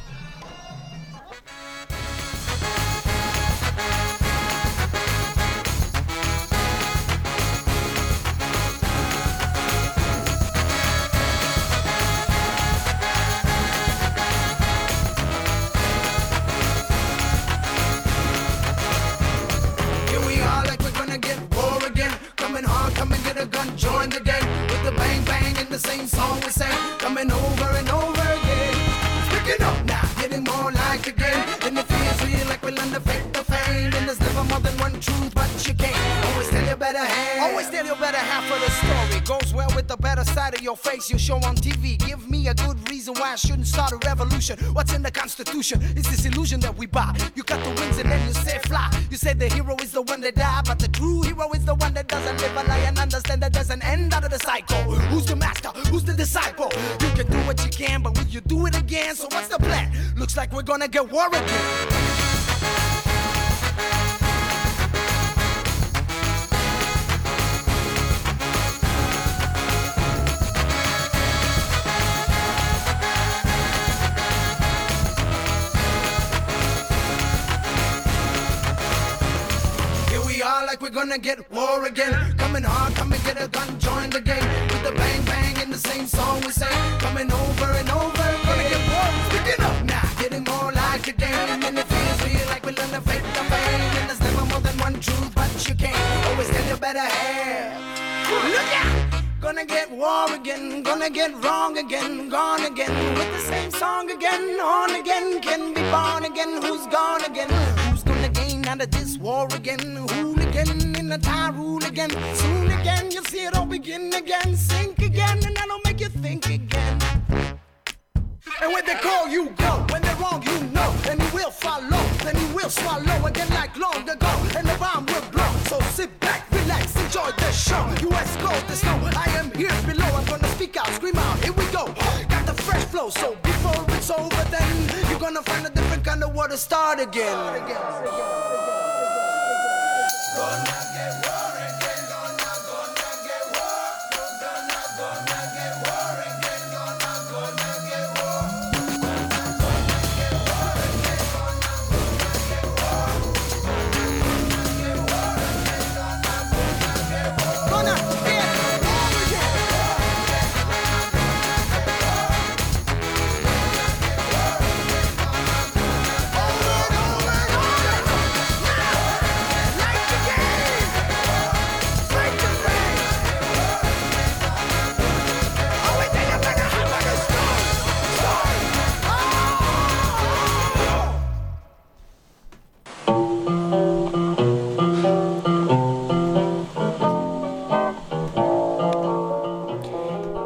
You show on T V, give me a good reason why I shouldn't start a revolution. What's in the Constitution? It's this illusion that we buy. You cut the wings and then you say fly. You say the hero is the one that died, but the true hero is the one that doesn't live a lie and understand that there's an end out of the cycle. Who's the master? Who's the disciple? You can do what you can, but will you do it again? So what's the plan? Looks like we're gonna get war again. Like we're gonna get war again. Coming hard, come and get a gun, join the game. With the bang bang in the same song we say. Coming over and over, gonna get war. Picking up now, getting more like a game. And it feels real like we learn to fake the fame. And there's never more than one truth, but you can't always tell you better have. Look out! Gonna get war again, gonna get wrong again, gone again. With the same song again, on again. Can be born again, who's gone again? Who's gonna gain out of this war again? Hooligan in the time rule again. Soon again, you'll see it all begin again. Sink again, and that'll make you think again. And when they call, you go. When they're wrong, you know. And you will follow, then you will swallow again like long ago. And the rhyme will blow. So sit back, relax, enjoy the show. U S go, the snow. I am here below. I'm gonna speak out, scream out. Here we go. Got the fresh flow. So before it's over, then you're gonna find a different kind of war to start again. Gonna get war again. Gonna, gonna get war. Gonna, gonna get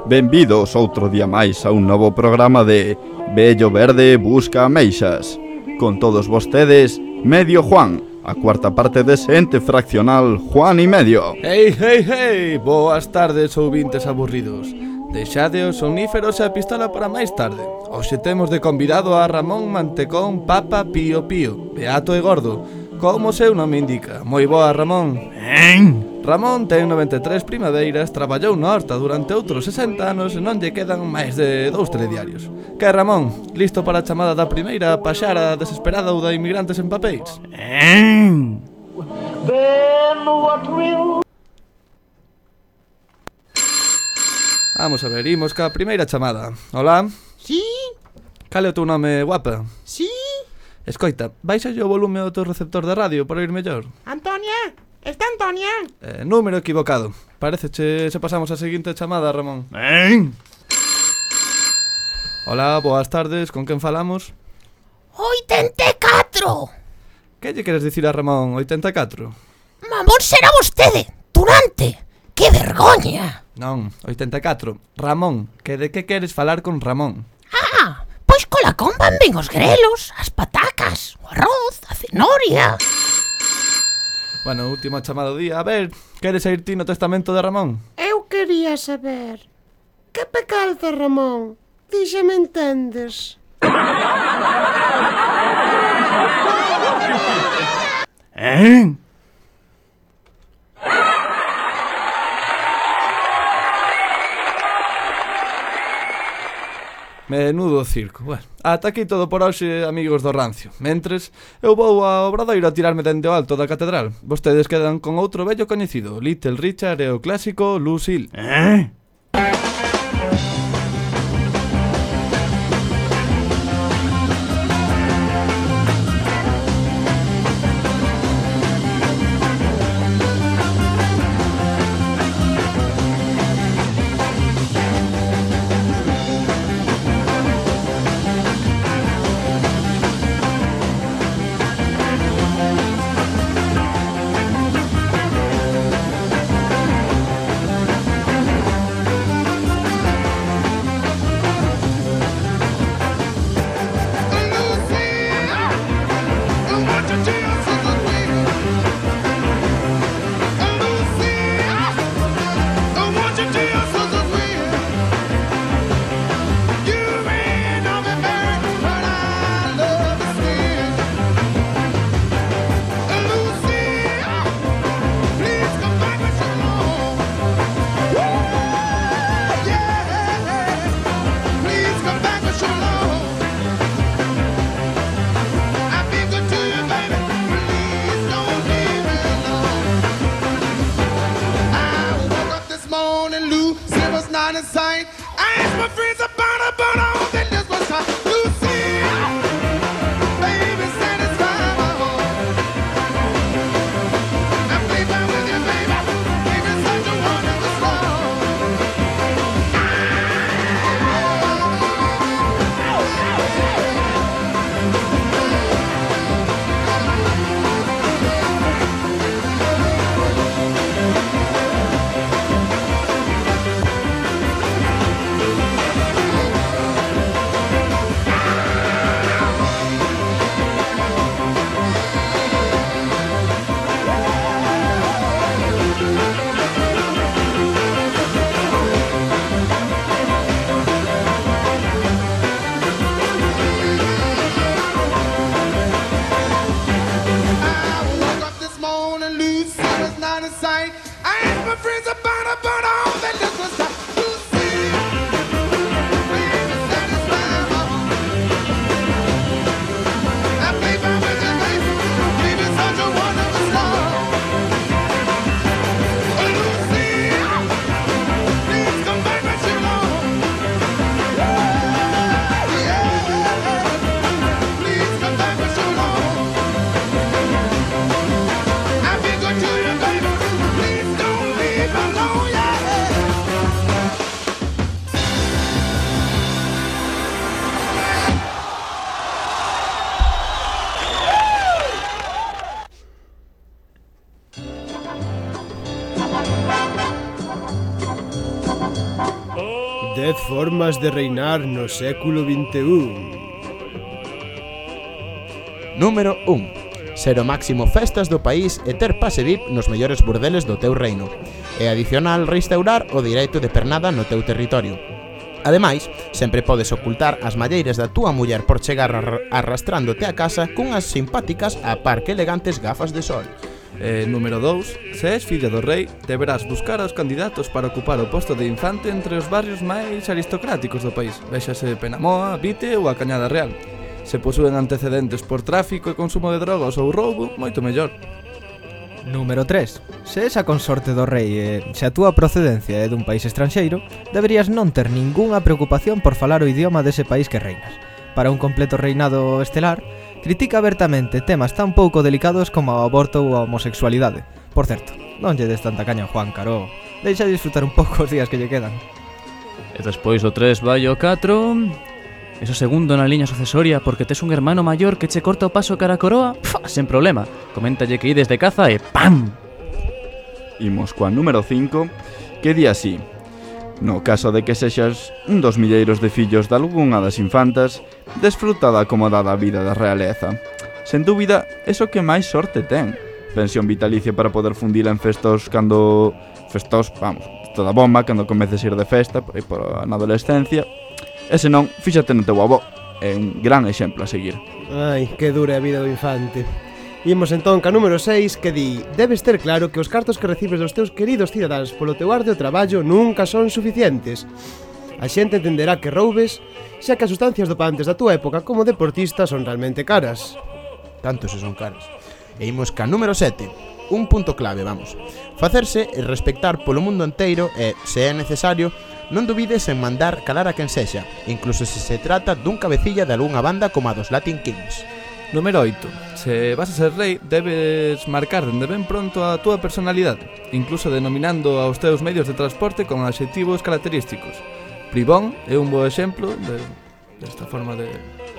Benvidos outro día máis a un novo programa de Vello Verde busca ameixas. Con todos vostedes, Medio Juan, a cuarta parte dese ente fraccional Juan y Medio. Hei, hei, hei, boas tardes ouvintes aburridos. Deixade os soníferos e a pistola para máis tarde. Hoxe temos de convidado a Ramón Mantecón Papa Pío Pío, beato e gordo, como o seu nome indica. Moi boa, Ramón. Ben. Ramón ten noventa e tres primaveiras, traballou na horta durante outros sesenta anos e non lle quedan máis de dous telediarios. Que Ramón, listo para a chamada da primeira paxara desesperada ou da inmigrantes en papéis? Ben. Vamos a ver, imos ca primeira chamada. Hola. Sí? Cal é o teu nome, guapa? Sí? Escoita, baixa o volume ao teu receptor de radio para oír mellor. Antonia, está Antonia? Eh, número equivocado. Pareceche se pasamos a seguinte chamada, Ramón. Ben. Hola, boas tardes, con quen falamos? oitenta e catro. Que lle queres dicir a Ramón, oitenta e catro? Mamón será vostede, Durante. Que vergoña. Non, oitenta e catro. Ramón, que de que queres falar con Ramón? Ah, pois cola con van ben os grelos, as patacas, o arroz, a cenoria. Bueno, última chamada do día. A ver, queres sair ti no testamento de Ramón? Eu quería saber. Que pecalza, Ramón? Díxeme entendes. Ben. Menudo circo. Bueno, ata aquí todo por hoxe, amigos do rancio. Mentres, eu vou ao Obradoiro a tirarme dende o alto da catedral. Vostedes quedan con outro vello coñecido, Little Richard e o clásico Lucille. Eh? Dez formas de reinar no século vinte e un. Número un. Ser o máximo festas do país e ter pase V I P nos mellores burdeles do teu reino. E adicional restaurar o direito de pernada no teu territorio. Ademais, sempre podes ocultar as malleiras da túa muller por chegar ar arrastrándote a casa cunhas simpáticas a par que elegantes gafas de sol. E número dous. Se és filla do rei, deberás buscar aos candidatos para ocupar o posto de infante entre os barrios máis aristocráticos do país. Véxase Penamoa, Vite ou a Cañada Real. Se posúen antecedentes por tráfico e consumo de drogas ou roubo, moito mellor. Número tres. Se és a consorte do rei e se a túa procedencia é dun país estranxeiro, deberías non ter ningunha preocupación por falar o idioma dese país que reinas. Para un completo reinado estelar, critica abertamente temas tan pouco delicados como o aborto ou a homosexualidade. Por certo, non lle des tanta caña a Juan Caró. Deixa disfrutar un pouco os días que lle quedan. E despois do tres vai o catro... Eso segundo na liña sucesoria porque tes un hermano maior que che corta o paso cara a coroa, pfa, sen problema. Coméntalle que ides de caza e ¡pam! Imos coa número cinco, que di así: no caso de que sexas un dos milleiros de fillos de algunha das infantas, desfruta da acomodada vida da realeza. Sen dúbida, eso que máis sorte ten. Pensión vitalicia para poder fundila en festos cando... Festos, vamos, toda bomba, cando comeces a ir de festa, por aí por na adolescencia. E se non, fíxate no teu avó. É un gran exemplo a seguir. Ai, que dura a vida do infante. Imos entón ca número seis, que di: debes ter claro que os cartos que recibes dos teus queridos cidadáns polo teu arduo traballo nunca son suficientes. A xente entenderá que roubes, xa que as sustancias dopantes da túa época como deportista son realmente caras. Tanto se son caras. E imos ca número sete. Un punto clave, vamos. Facerse e respectar polo mundo enteiro e, se é necesario, non dubides en mandar calar a quen sexa, incluso se se trata dun cabecilla de algunha banda como a dos Latin Kings. Número oito. Se vas a ser rei, debes marcar dende ben pronto a túa personalidade, incluso denominando aos teus medios de transporte con adxectivos característicos. Bribón é un bo exemplo de desta forma de...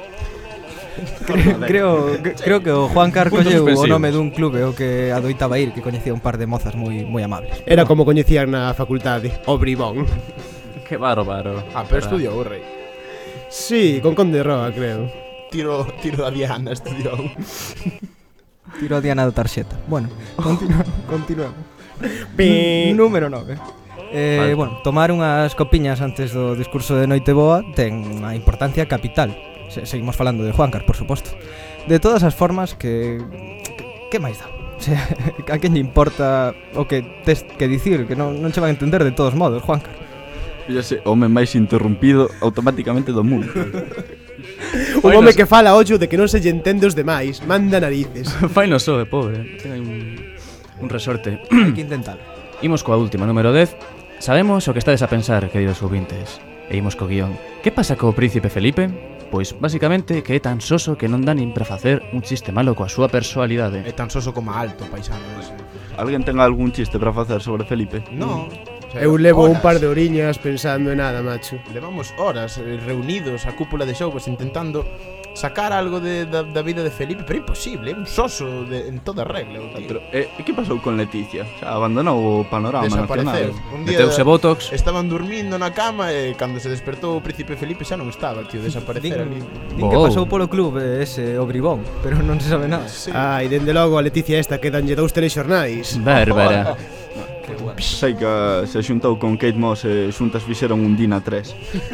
creo, creo que o Juan Car colleu o nome dun clube o que adoitaba ir, que coñecía un par de mozas moi moi amables. Era como coñecían na facultade, o Bribón. Que bárbaro. Ah, pero estudiou o rei. Sí, con Conde Roa, creo. Tiro, tiro da Diana estudiou. Tiro a Diana da tarxeta. Bueno, continua, continuamos. Pi. Número nove. Eh, vale. Bueno, tomar unhas copiñas antes do discurso de Noiteboa ten unha importancia capital. Se, seguimos falando de Juancar, por suposto. De todas as formas que... Que, que máis dá? O sea, a quen lle importa o que tes que dicir, que non, non che van a entender de todos modos, Juancar. Fíjase, o home máis interrumpido automáticamente do mundo. Un home que fala ollo de que non se lle entende os demais. Manda narices. Fai no so, é pobre. Ten un, un resorte. Hai que intentar. Imos coa última, número dez. Sabemos o que estades a pensar, queridos ouvintes. E imos co guión. Que pasa co príncipe Felipe? Pois, basicamente, que é tan soso que non dá nin para facer un chiste malo coa súa persoalidade. É tan soso como alto, paisano ese. Alguén ten algún chiste para facer sobre Felipe? No. O sea, eu levo horas. Un par de oriñas pensando en nada, macho. Levamos horas eh, reunidos a cúpula de Xogos intentando sacar algo de, da, da vida de Felipe, pero imposible, é un soso de, en toda regla. Ah, pero, eh, que pasou con Leticia? Xa abandonou o panorama nacional. Un día Meteuse botox. Estaban dormindo na cama e cando se despertou o príncipe Felipe xa non estaba, tío, desaparecer ali. Din que pasou polo club ese o Bribón, pero non se sabe nada. Sí. Ai, dende logo a Leticia esta quedanlle dous telexornais. Bárbara. Sei que se xuntou con Kate Moss e xuntas fixeron un Dina tres.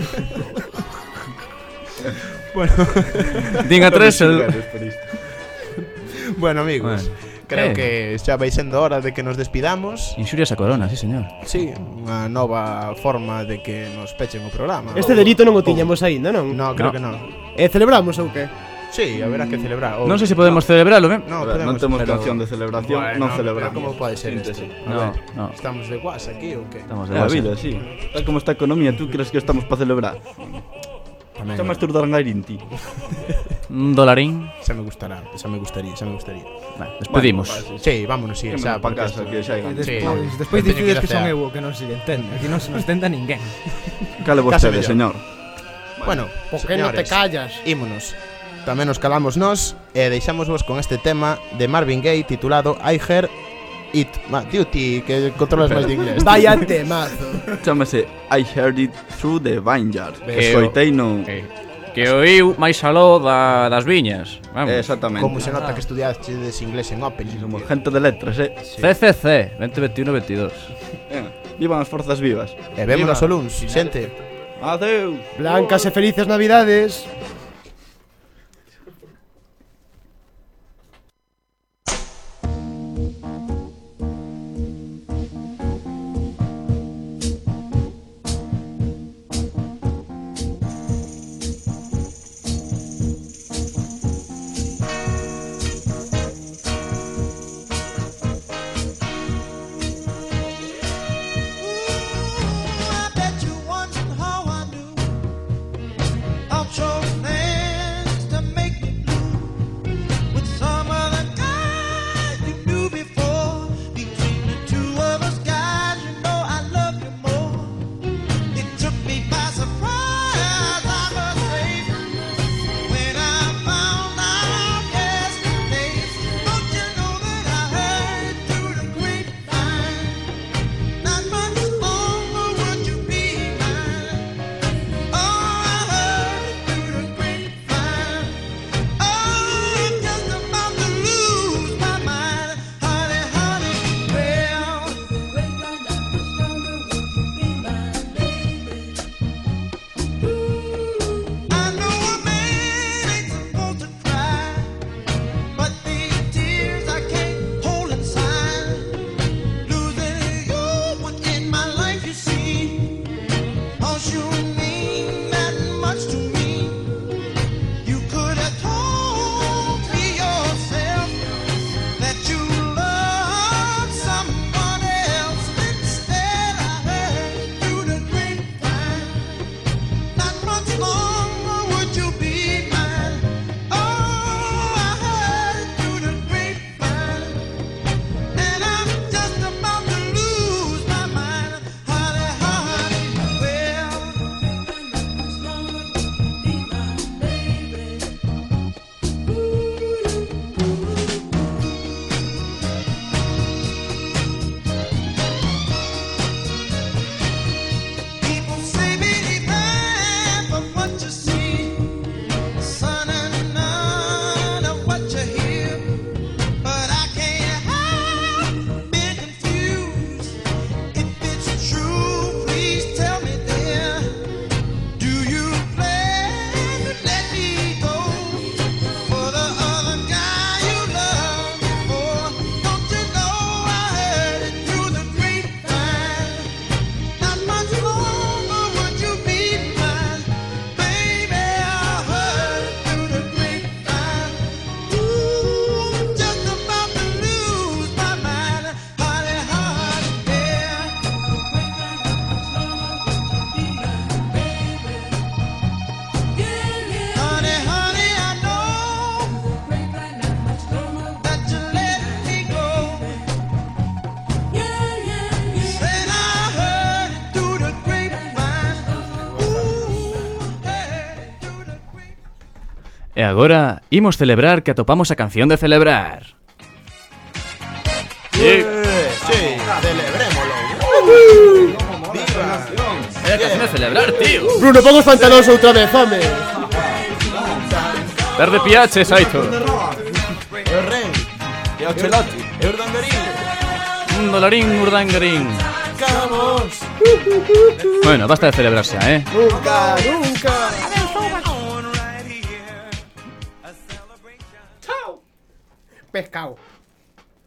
Bueno, Dina tres el... Bueno, amigos, bueno. creo eh. que xa vai sendo hora de que nos despidamos. Inxurias a corona, sí, señor. Sí, unha nova forma de que nos pechen o programa. Este delito non o tiñamos aínda, non? No, creo no. que non. E celebramos ou que? Sí, haberá que celebrar. Non sei se podemos no. celebralo, ben? No, non temos pero... canción de celebración, bueno, non celebramos. Como pode ser isto? No, no. Estamos de guas aquí ou que? Estamos de guas. guas. A vida, sí. Tal como está a economía, tú crees que estamos para celebrar? Tamén. Xa masturdar en Airinti. Un dolarín. Xa me gustará, xa me gustaría, xa me gustaría. Vale, despedimos. Bueno, sí, vámonos, sí, xa para casa que xa hai. Despois, despois decides que son eu o que non se entende. Aquí non se nos tenta ninguén. Cale vostede, señor. Bueno, por que non te callas? Ímonos. Tamén nos calamos nós e deixámosvos con este tema de Marvin Gaye titulado I Heard It, ma, tío ti, que controlas máis de inglés. Vaya temazo. Chámase I Heard It Through the Vineyard. Que Escoitei no... Que, que oíu máis aló da, das viñas. Vamos. Exactamente. Como se nota que estudiaches inglés en Open. Somos gente de letras, eh? C C C, veinte veintiuno veintidós. Venga, vivan as forzas vivas. E vémonos o luns, xente. Adeus. Blancas e felices navidades. E agora imos celebrar que atopamos a canción de celebrar. Sí, sí, celebrémoslo. Viva. É a canción de celebrar, tío. Bruno, pon os pantalóns outra vez, home. Perde piache, Saito. E o Ren. E o Chelotti. E o Urdangarín. Un dolarín, urdangarín. Vamos. Bueno, basta de celebrarse, eh. Nunca, nunca. Pescado.